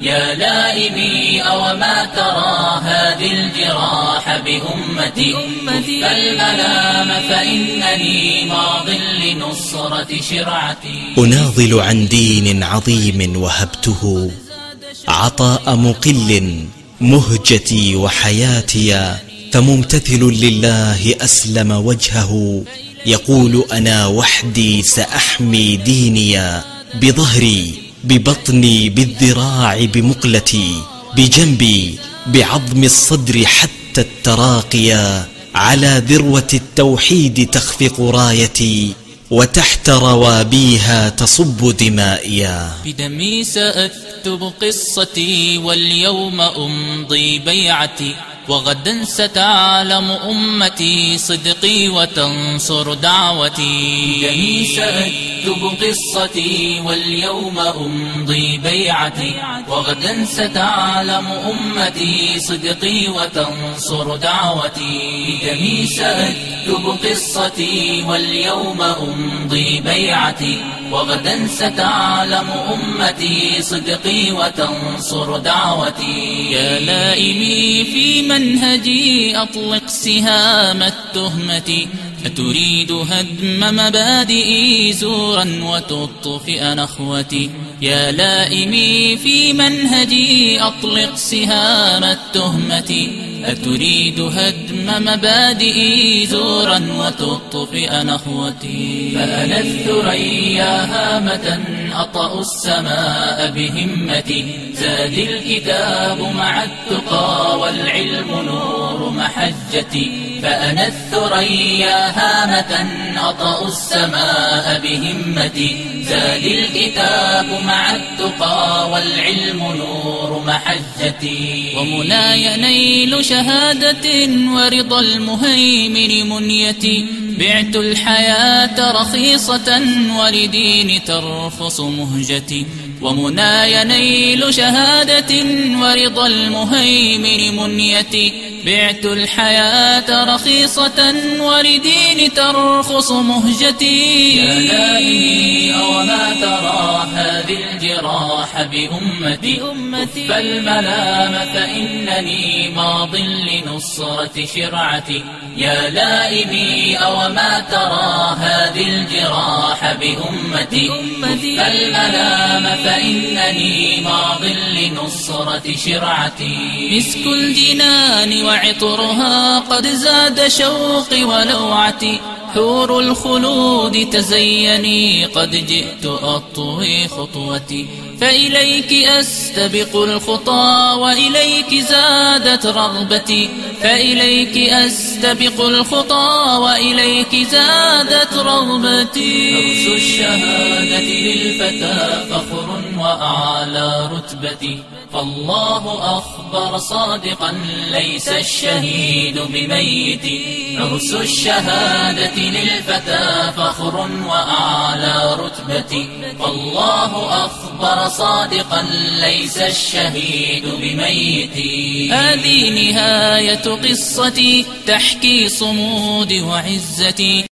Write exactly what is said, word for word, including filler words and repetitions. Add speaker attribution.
Speaker 1: يا لائمي أوما ترى هذه الجراح بأمتي فالملام فإنني ماض لنصرة شرعتي.
Speaker 2: أناضل عن دين عظيم وهبته عطاء مقل مهجتي وحياتي، فممتثل لله أسلم وجهه يقول أنا وحدي سأحمي ديني، بظهري ببطني بالذراع بمقلتي بجنبي بعظم الصدر حتى التراقيا، على ذروة التوحيد تخفق رايتي وتحت روابيها تصب دمائيا.
Speaker 1: بدمي سأكتب قصتي واليوم أمضي بيعتي، وغدا ستعلم أمتي صدقي وتنصر دعوتي. بدمي سأكتب قصتي واليوم أمضي بيعتي، وغدا ستعلم أمتي صدقي وتنصر دعوتي. بدمي سأكتب قصتي واليوم أمضي بيعتي، وغدا ستعلم أمتي صدقي وتنصر دعوتي. يا لائمي في منهجي أطلق سهام التهمة، أتريد هدم مبادئي زورا وتطفئ نخوتي. يا لائمي في منهجي أطلق سهام التهمة، أتريد هدم مبادئي زورا وتطفئ نخوتي. فأنا الثريا هامة أطأ السماء بهمتي، زادي الكتاب مع التقى والعلم نور محجتي. فأنا الثريا هامة أطأ السماء بهمتي، زادي الكتاب مع التقى والعلم نور محجتي. ومناي نيل شهادة ورضا المهيمن منيتي، بعت الحياة رخيصة ولدين ترفص مهجتي. ومناي نيل شهادة ورضا المهيمن منيتي، بعت الحياة رخيصة ولدين ترخص مهجتي. يا لائمي أوما ترى هذه الجراح بأمتي، فالملام فإنني ماض لنصرة شرعتي. يا لائمي أوما ترى هذه الجراح بأمتي، فالملام فإنني ماض لنصرة شرعتي. مسك الجنان وعطرها قد زاد شوقي ولوعتي، حور الخلود تزيني قد جئت أطوي خطوتي. فإليك أستبق الخطى وإليك زادت رغبتي، فإليك أستبق الخطى وإليك زادت رغبتي. نفس الشهادة للفتى فخر وأعلى رتبتي، فالله أخبر صادقا ليس الشهيد بميت. عرس الشهادة للفتى فخر وأعلى رتبتي، فالله أخبر صادقا ليس الشهيد بميت. هذه نهاية قصتي تحكي صمودي وعزتي.